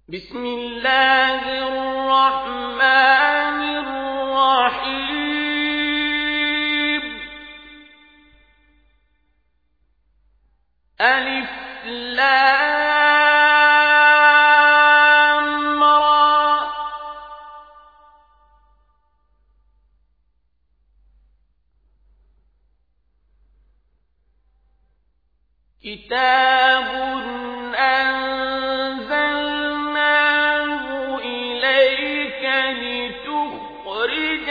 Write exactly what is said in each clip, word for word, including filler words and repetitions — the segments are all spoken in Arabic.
بسم الله الرحمن الرحيم. ألف لام را. كتاب أنزلناه إليك لتخرج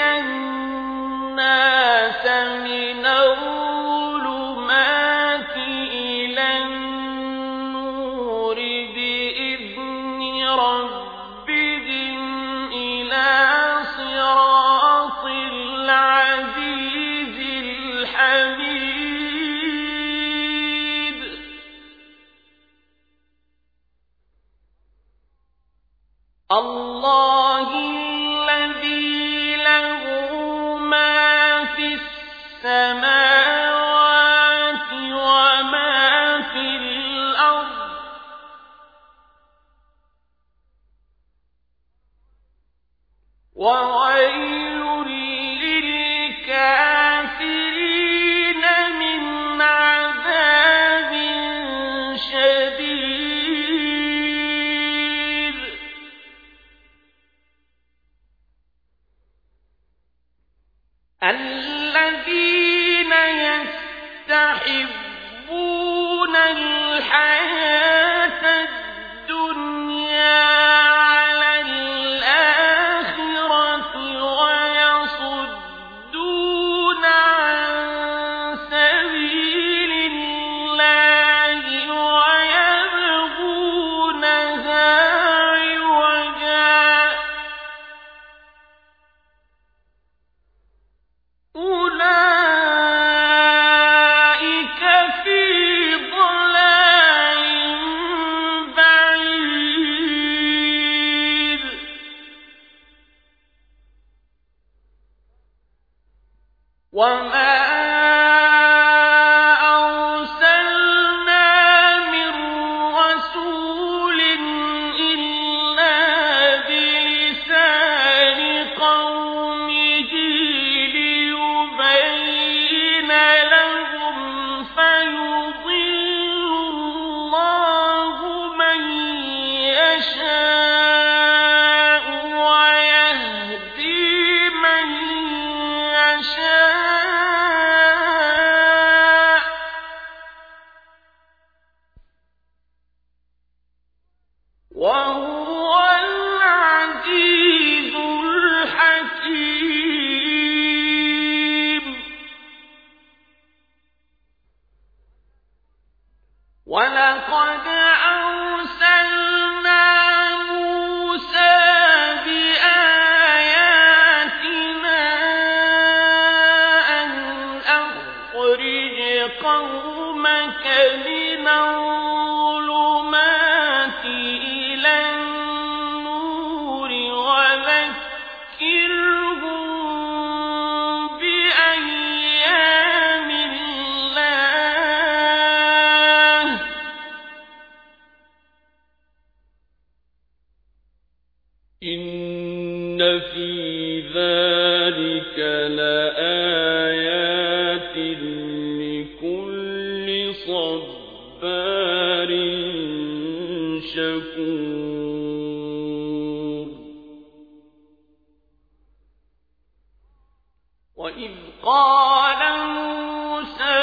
الناس من الظلمات إلى النور بإذن ربهم إلى صراط العزيز الحميد. الله الذي له ما في السماوات وما في الأرض وويل للكافرين من عذاب شديد. الذين يستحبون الحياة الدنيا على الآخرة ويصدون عن سبيل الله ويبغونها عوجا أولئك في ضلال بعيد. وما أرسلنا من رسول إلا بلسان قومه ليبين لهم فيضل الله من يشاء ويهدي من يشاء وهو العزيز الحكيم. ولقد أرسلنا موسى بآياتنا أن أخرج قومك من الظلمات إلى النور وذكرهم بأيام الله. إن في ذلك لآيات لكل صبار شكور. وإذ قال موسى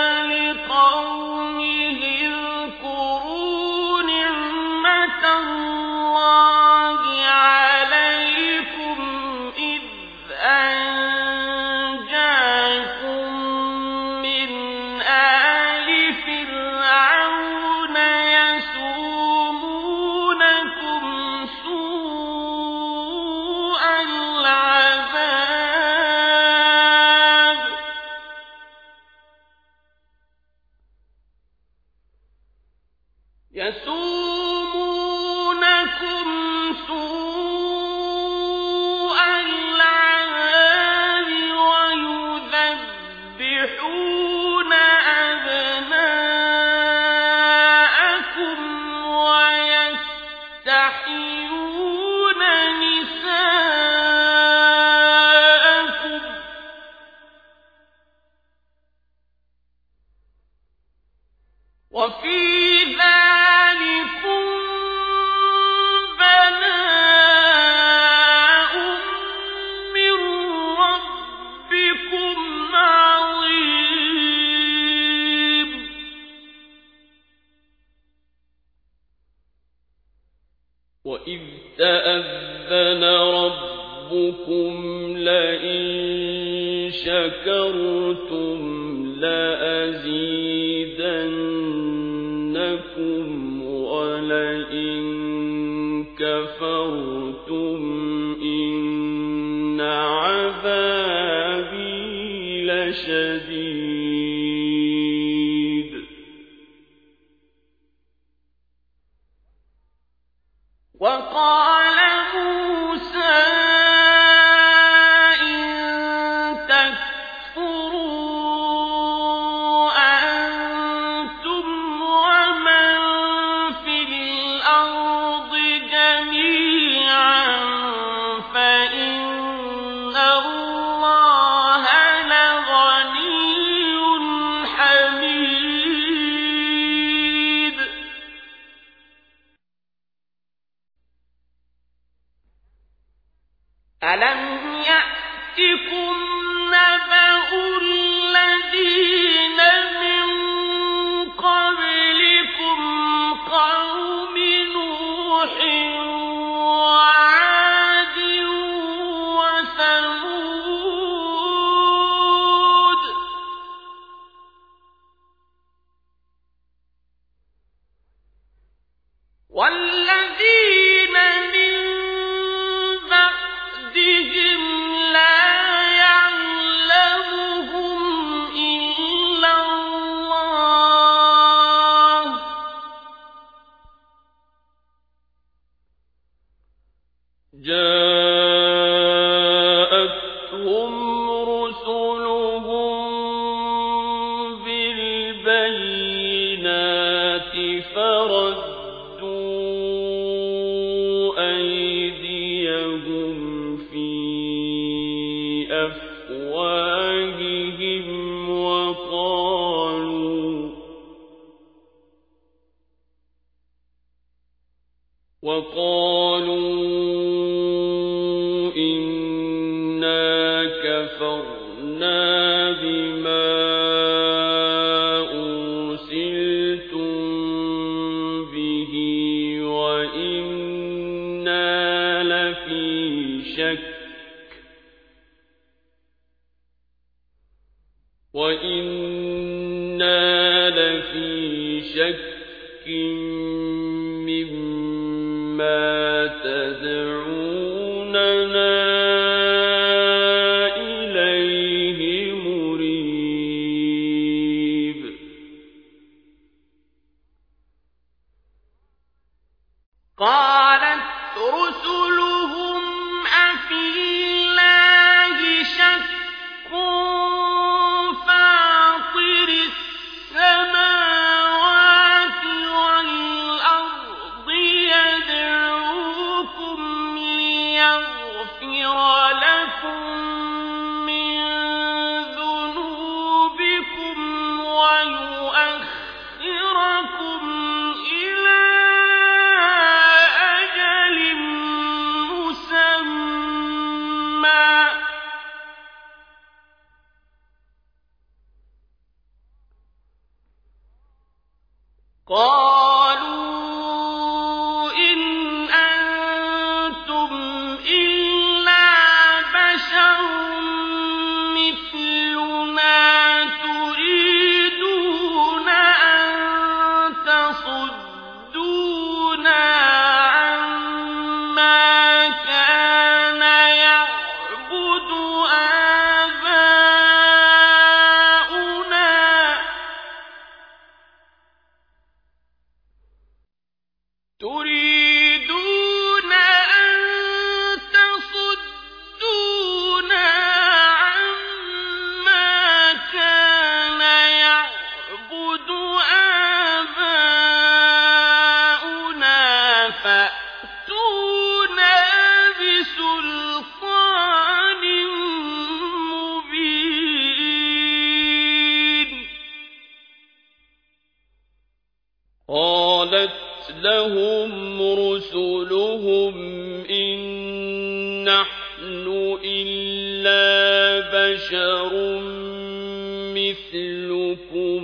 لقومه اذكروا نعمة الله عليكم إذ أنجاكم من آل فرعون يسومونكم سوء العذاب يسومونكم سوء العذاب ويذبحون أبناءكم ويستحيون تستحيون نساءكم وفي ذلكم بلاء من ربكم عظيم وإذ تأذن ربكم لئن شكرتم لأزيدنكم ولئن كفرتم إن عذابي لشديد وقال موسى إن تكفروا أنتم ومن في الأرض جميعا فإن الله لغني حميد ألم يأتكم نبأ الذين من قبلكم قوم نوح وعاد وثمود والذين من بعدهم لا يعلمهم إلا الله جاءتهم رسلهم بالبينات فردوا أيديهم في أفواههم وقالوا وقالوا إنا كفرنا بما أرسلتم به وإنا لفي شك وإنا لفي شك مما تدعوننا إليه مريب قالت رسلهم أفي الله شك فاطر السماوات والأرض يدعوكم ليغفر لكم من ذنوبكم ويؤخركم إلى أجل فَأْتُونَا بِسُلْطَانٍ مُّبِينٍ قَالَتْ لَهُمْ رُسُلُهُمْ إِن نَّحْنُ إِلَّا بَشَرٌ مِّثْلُكُمْ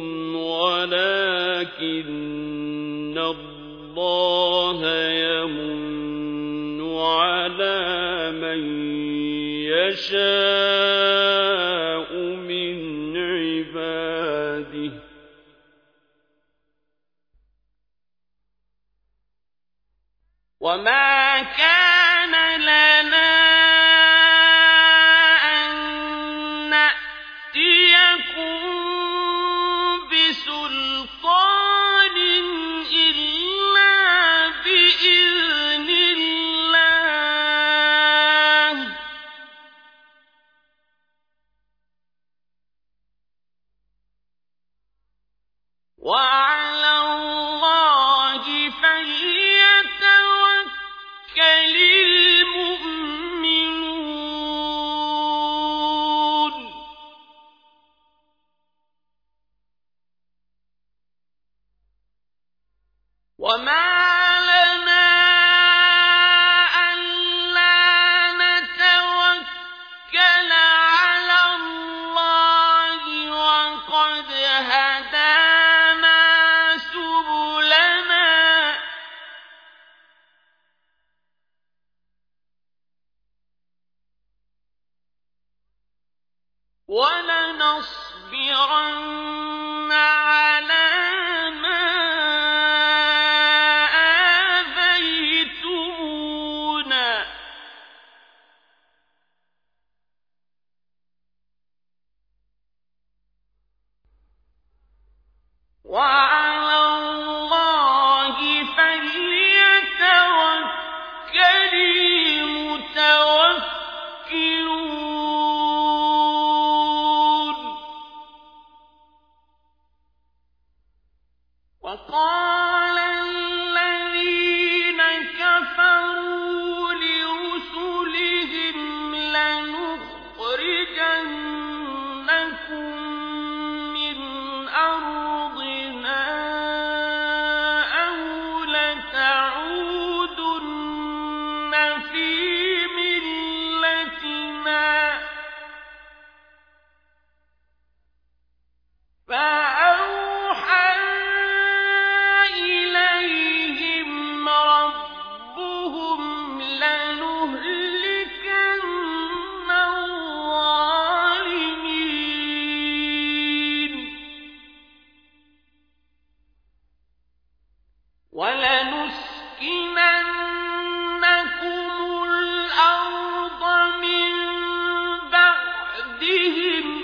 وَلَٰكِنَّ اللَّهَ يَمُنُّ عَلَىٰ مَن يَشَاءُ مِنْ عِبَادِهِ وَمَا كَانَ لَنَا أَن نَّأْتِيَكُم بِسُلْطَانٍ إِلَّا بِإِذْنِ اللَّهِ ۚ وَعَلَى اللَّهِ فَلْيَتَوَكَّلِ الْمُؤْمِنُونَ وَمَا لَنَا أَلَّا نَتَوَكَّلَ عَلَى اللَّهِ وَقَدْ هَدَانَا سُبُلَنَا وَلَنَصْبِرَنَّ عَلَىٰ مَا آذَيْتُمُونَا ۚ وَعَلَى اللَّهِ فَلْيَتَوَكَّلِ الْمُتَوَكِّلُونَ وَقَالَ الَّذِينَ كَفَرُوا لِرُسُلِهِمْ لَنُخْرِجَنَّكُم مِّنْ أَرْضِنَا أَوْ لَتَعُودُنَّ فِي مِلَّتِنَا ۖ فَأَوْحَىٰ إِلَيْهِمْ رَبُّهُمْ لَنُهْلِكَنَّ الظَّالِمِينَ وَلَنُسْكِنَنَّكُمُ الْأَرْضَ مِن بَعْدِهِمْ ۚ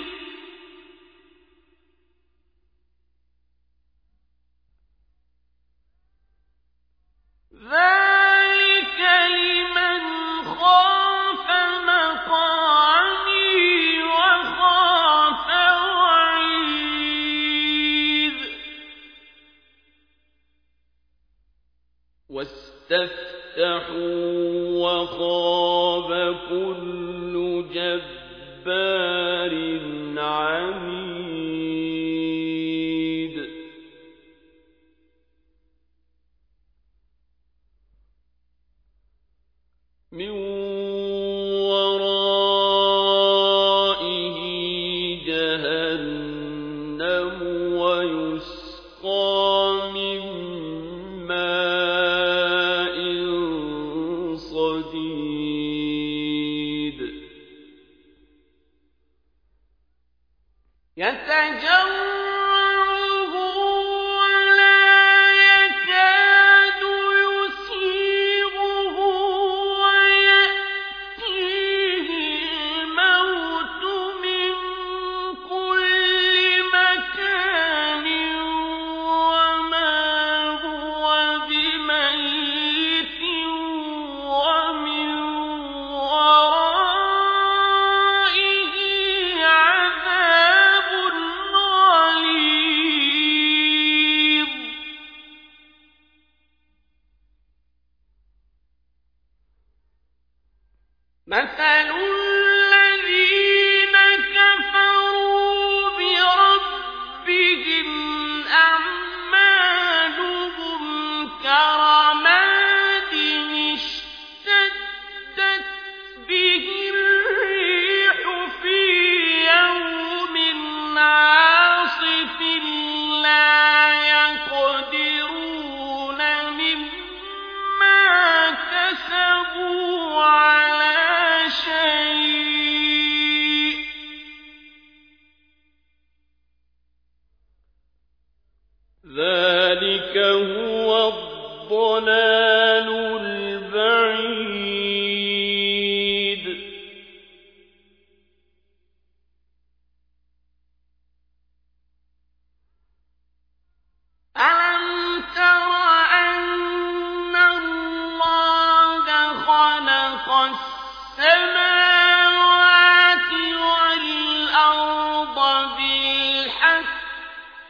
ذَٰلِكَ لِمَنْ خَافَ مَقَامِي وَخَافَ وَعِيدِ وَاسْتَفْتَحُوا وَخَابَ كُلُّ جَبَّارٍ عَنِيدٍ مِّن وَرَائِهِ جَهَنَّمُ وَيُسْقَىٰ مِن مَّاءٍ صَدِيدٍ يَتَجَرَّعُهُ وَلَا يَكَادُ يُسِيغُهُ وَيَأْتِيهِ الْمَوْتُ مِن كُلِّ مَكَانٍ وَمَا هُوَ بِمَيِّتٍ وَمِن وَرَائِهِ عَذَابٌ مثل الذين كفروا بربهم أعمالهم كرماد اشتدت به الريح في يوم عاصف لا يقدرون مما كسبوا على شيء ذلك هو الضلال البعيد ألم تر أن الله خلق السماوات والأرض بالحق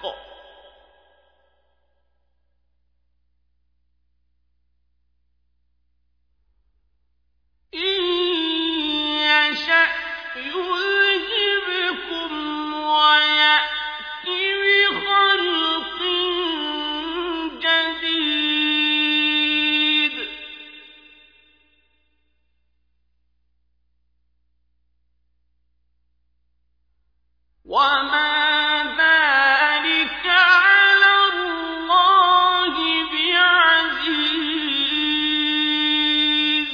إن يشأ يذهبكم ويأت بخلق جديد وما ذلك على الله بعزيز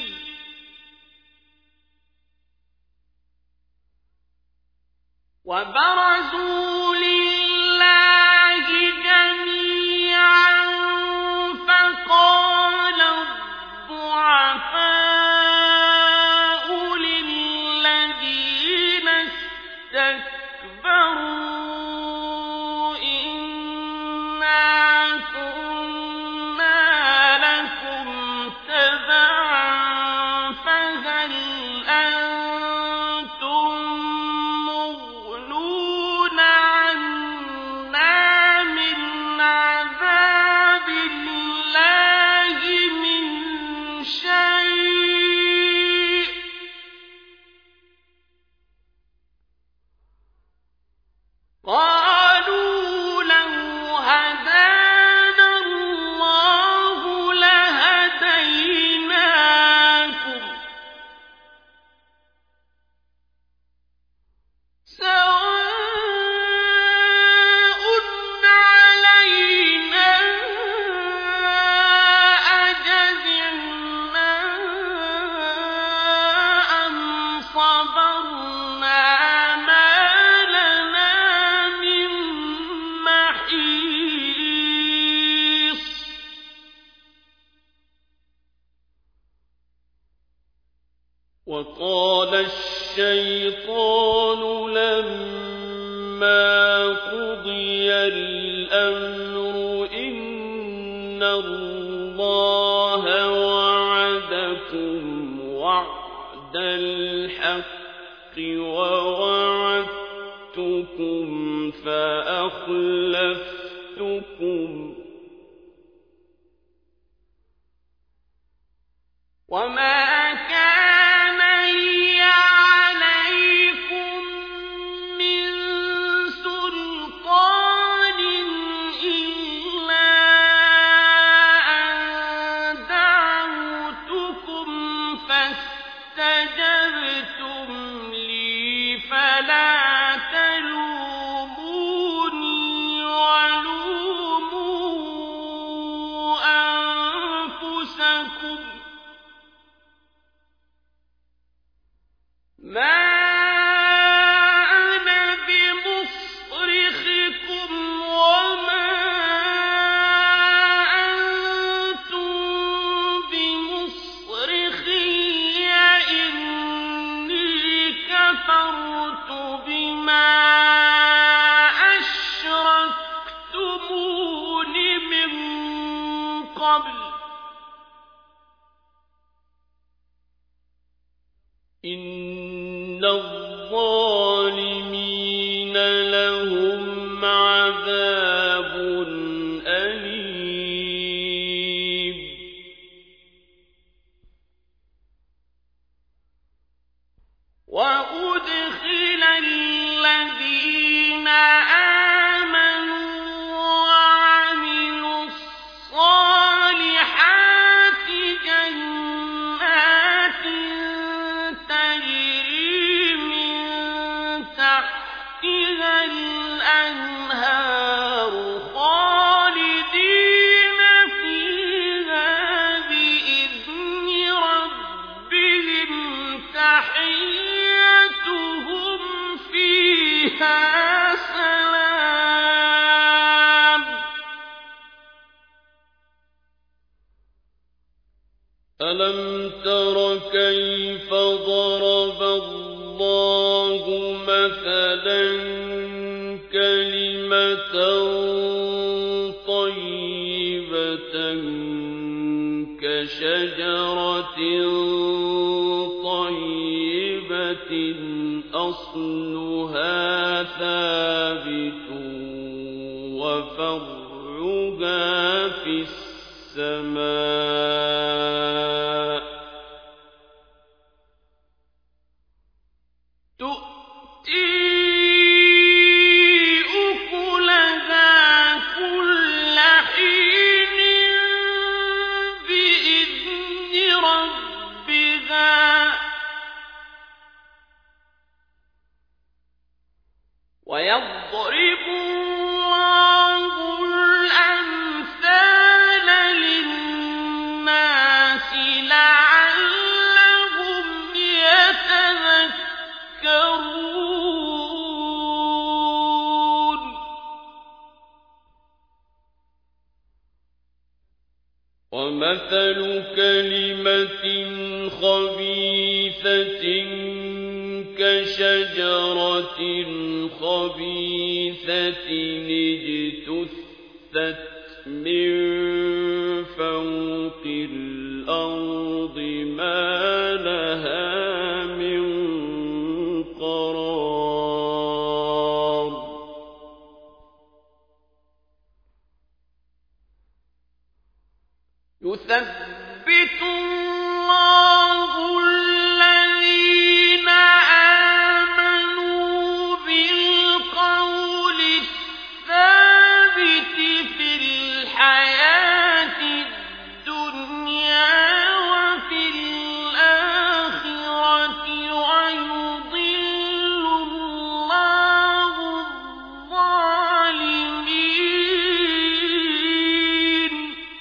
وبرزوا لله جميعا فقال الضعفاء للذين استكبروا إنا كنا لكم تبعا فهل أنتم مغنون عنا من عذاب الله من شيء قالوا لو هدانا الله لهديناكم سواء علينا أجزعنا أم صبرنا ما لنا من محيص وقال الشيطان لما قضي الأمر إن الله وعدكم وعد الحق ووعدتكم فأخلفتكم وما كان لي عليكم من سلطان إلا أن دعوتكم فاستجبتم لي فلا تلوموني ولوموا أنفسكم ما أنا بمصرخكم وما أنتم بمصرخي إني كفرت بما أشركتمون من قبل إن الظالمين لهم عذاب أليم تر كيف ضرب الله مثلا كلمة طيبة كشجرة طيبة أصلها ثابت وفرعها في السماء تؤتي أكلها كل حين بإذن ربها ويضرب الله الأمثال للناس لعلهم يتذكرون ومثل كلمة خبيثة كشجرة خبيثة اجتثت من فوق الأرض ما لها من قرار يثبت الله الذين آمنوا بالقول الثابت في الحياة الدنيا وفي الآخرة ويضل الله الظالمين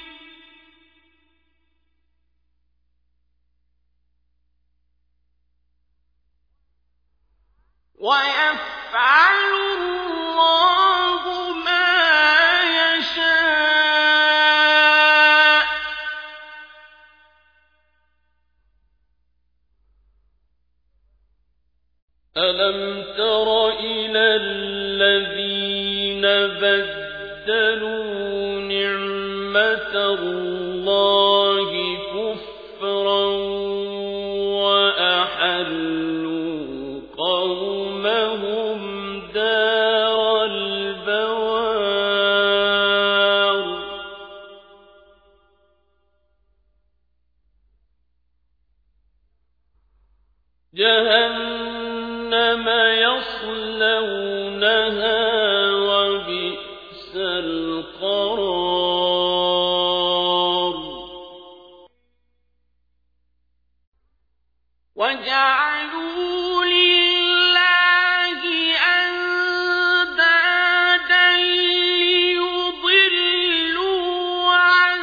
ويفعل الله ما يشاء ألم تر إلى الذين بدلوا نعمة الله كفرا وأحلوا قومهم دار البوار جهنم يصلونها وبئس القرار وجعلوا لله أندادا ليضلوا عن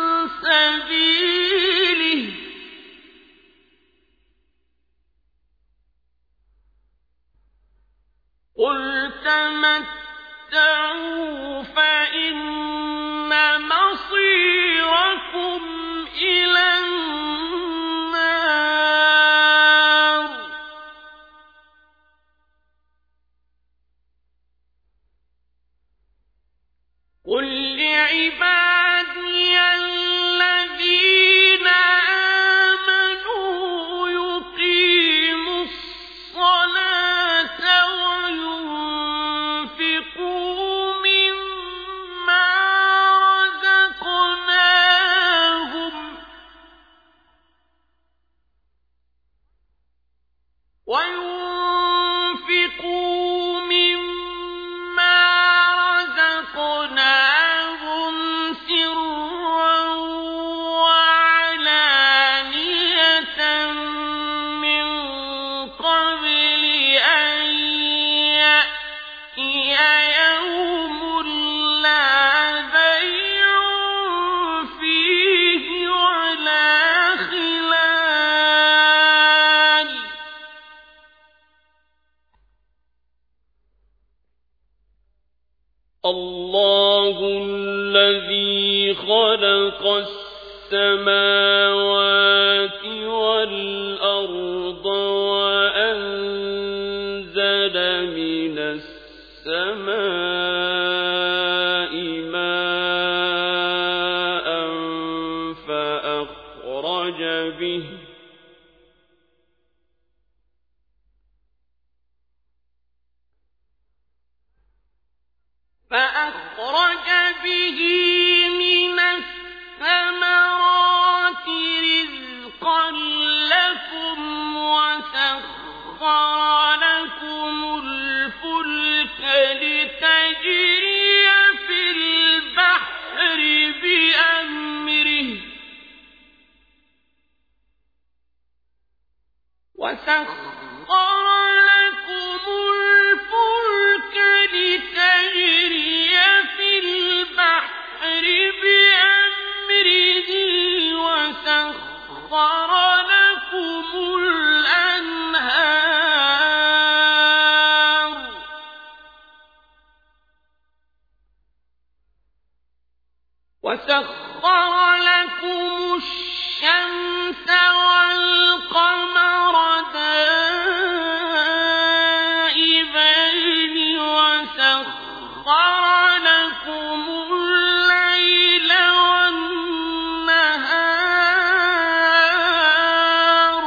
سبيله قل تمتعوا فإن مصيركم إلى النار قل لعبادي الذين آمنوا يقيموا الصلاة وينفقوا مما رزقناهم وينفقوا مما رزقناهم سرا وعلانية من قبل أن يأتي يوم لا بيع فيه ولا خلال الله الذي خلق السماوات وسخر لكم الفلك لتجري في البحر بأمره وسخر لكم الأنهار وسخر لكم الشمس والقمر دائبين وسخر لكم الليل والنهار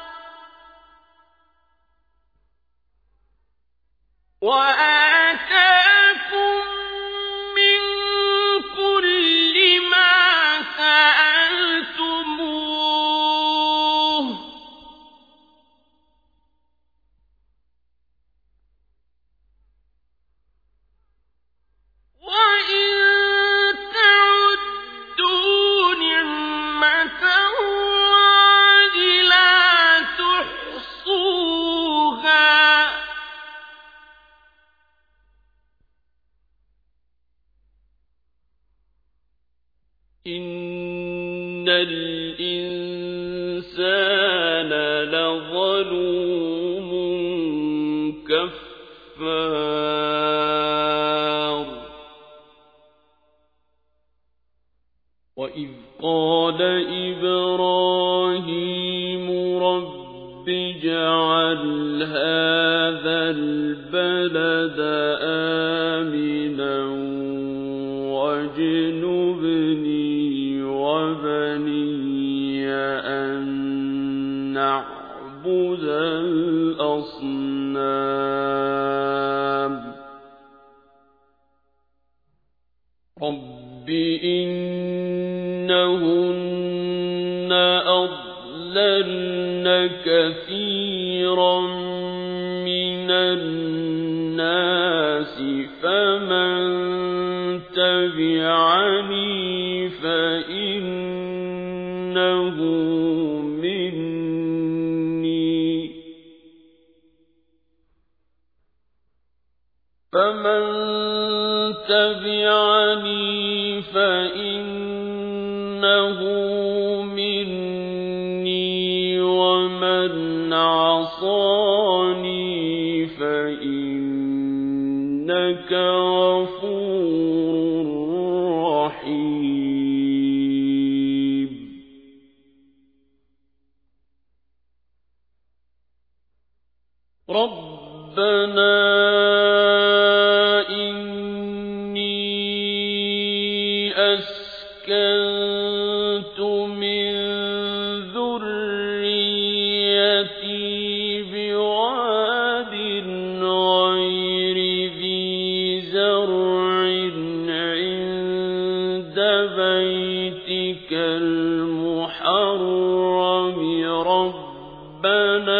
وآتاكم من كل ما سألتموه وإن تعدوا نعمة الله لا تحصوها إن الإنسان لظلوم كفار وإذ قال إبراهيم رب اجعل هذا البلد آمنا واجنبني وبني أن نعبد الأصنام رب إنهن أضللن كثيرا من الناس فمن تبعني فإنه مني فمن تبعني فإنه مني ومن عصاني فإنك غفور رحيم ربنا أسكنت من ذريتي بواد غير ذي زرع عند بيتك المحرم ربنا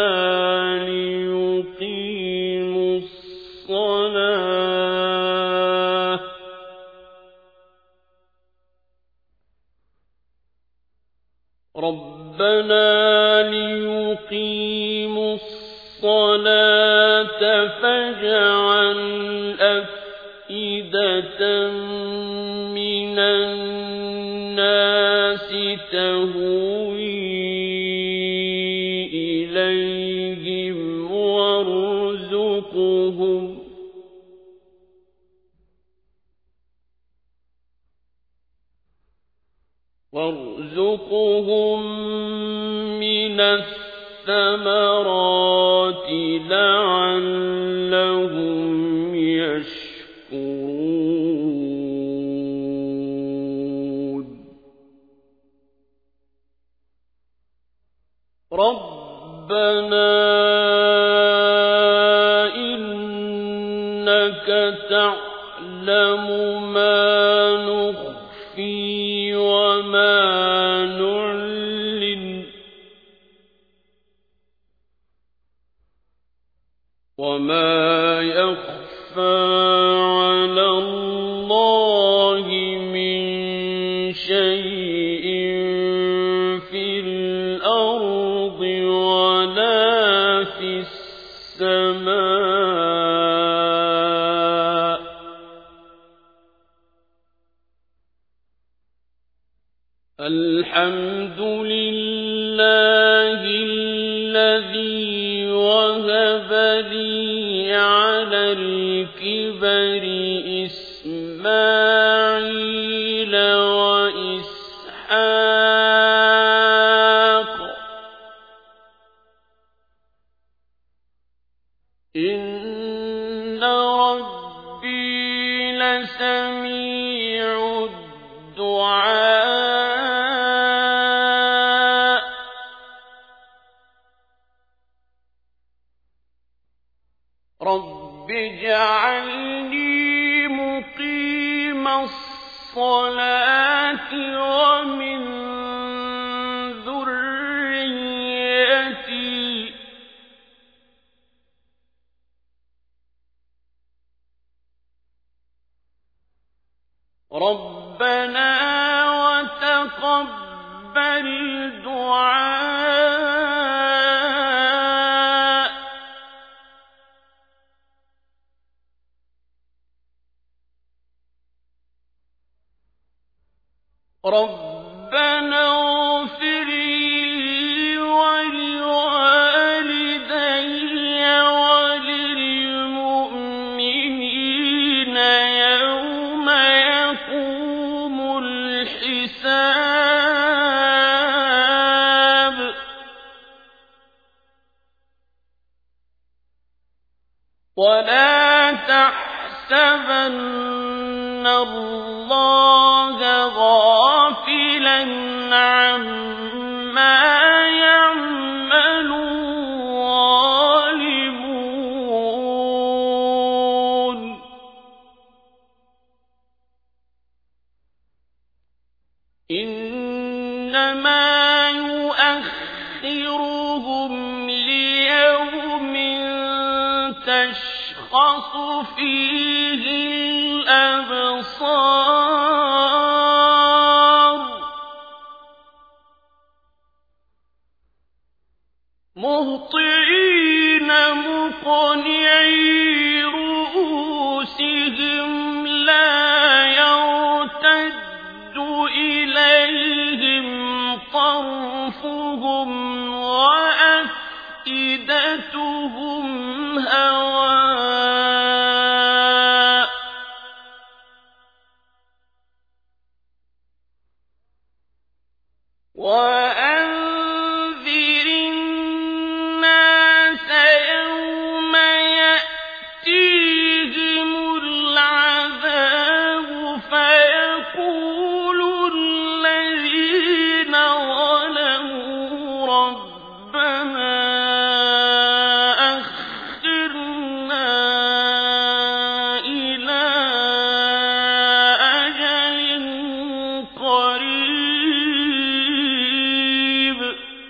ليقيموا الصلاة ربنا ليقيموا الصلاة فاجعل أفئدة من الناس تهوي إليهم وارزقهم وارزقهم من الثمرات لعلهم يشكرون ربنا إنك تعلم ما نخفي وما نعلن وما يخفى على الله من شيء في الأرض ولا الحمد لله الذي وهب لي على الكبر إسماعيل وإسحاق إن ربي لسميع الدعاء رب اجعلني مقيم الصلاة ومن ذريتي ربنا وتقبل دعاء ربنا اغفر لي ولوالدي وللمؤمنين يوم يقوم الحساب ولا تحسبن الله غافلا عما يعمل الظالمون إنما يؤخرهم ليوم تشخص فيه الأبصار مهطعين مقنعي رؤوسهم لا يرتد إليهم طرفهم وأفئدتهم هواء وأنذر الناس يوم يأتيهم العذاب فيقول الذين ظلموا ربنا أخرنا إلى أجل قريب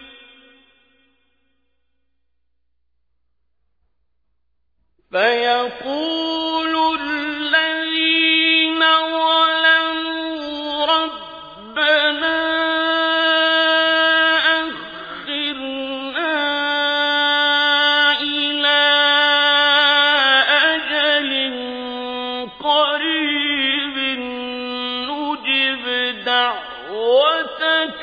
فيقول الذين ظلموا ربنا أخرنا إلى أجل قريب نجب دعوتك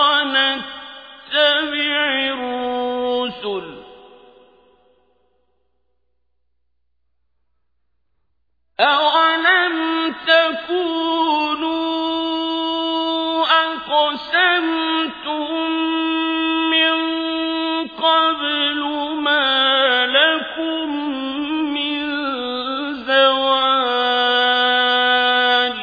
ونتبع الرسل أولم تكونوا أقسمتم من قبل ما لكم من زوال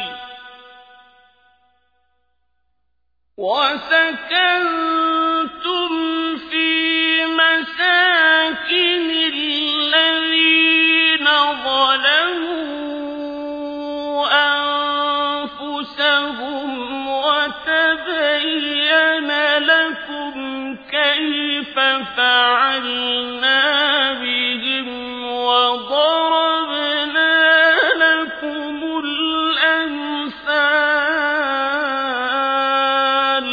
وسكنتم في مساكن الذين ظلموا أنفسهم وتبين لكم كيف فعلنا بهم وضربنا لكم الأمثال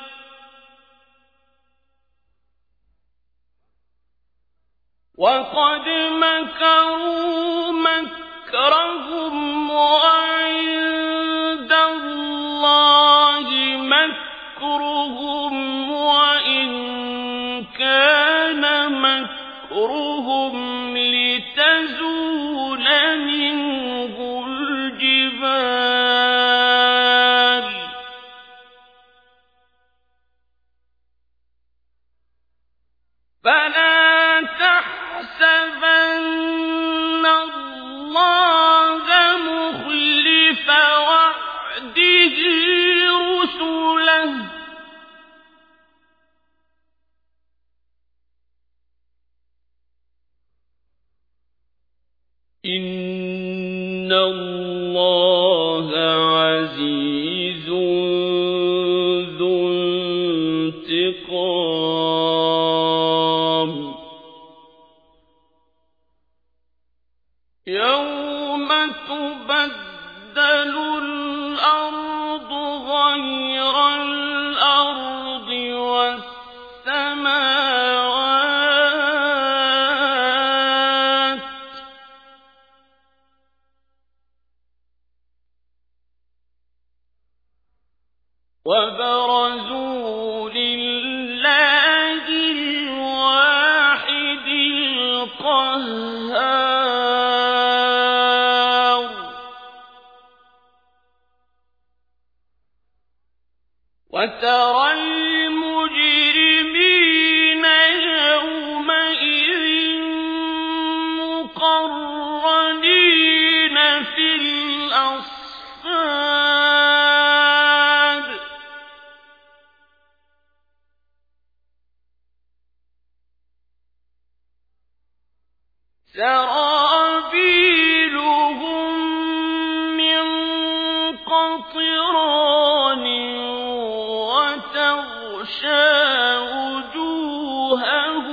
وقد مكروا مكرهم وعند الله مكرهم ظهرهم لتزول منه الجبال فلا تحسبن الله مخلف وعده رسله إن الله عزيز ذو انتقام يوم تبدل الأرض غير الأرض والسماوات وبرزوا لله الواحد القهار وترى المجرمين يومئذ مقرنين في الأصفاد سرابيلهم من قطران وتغشى وجوههم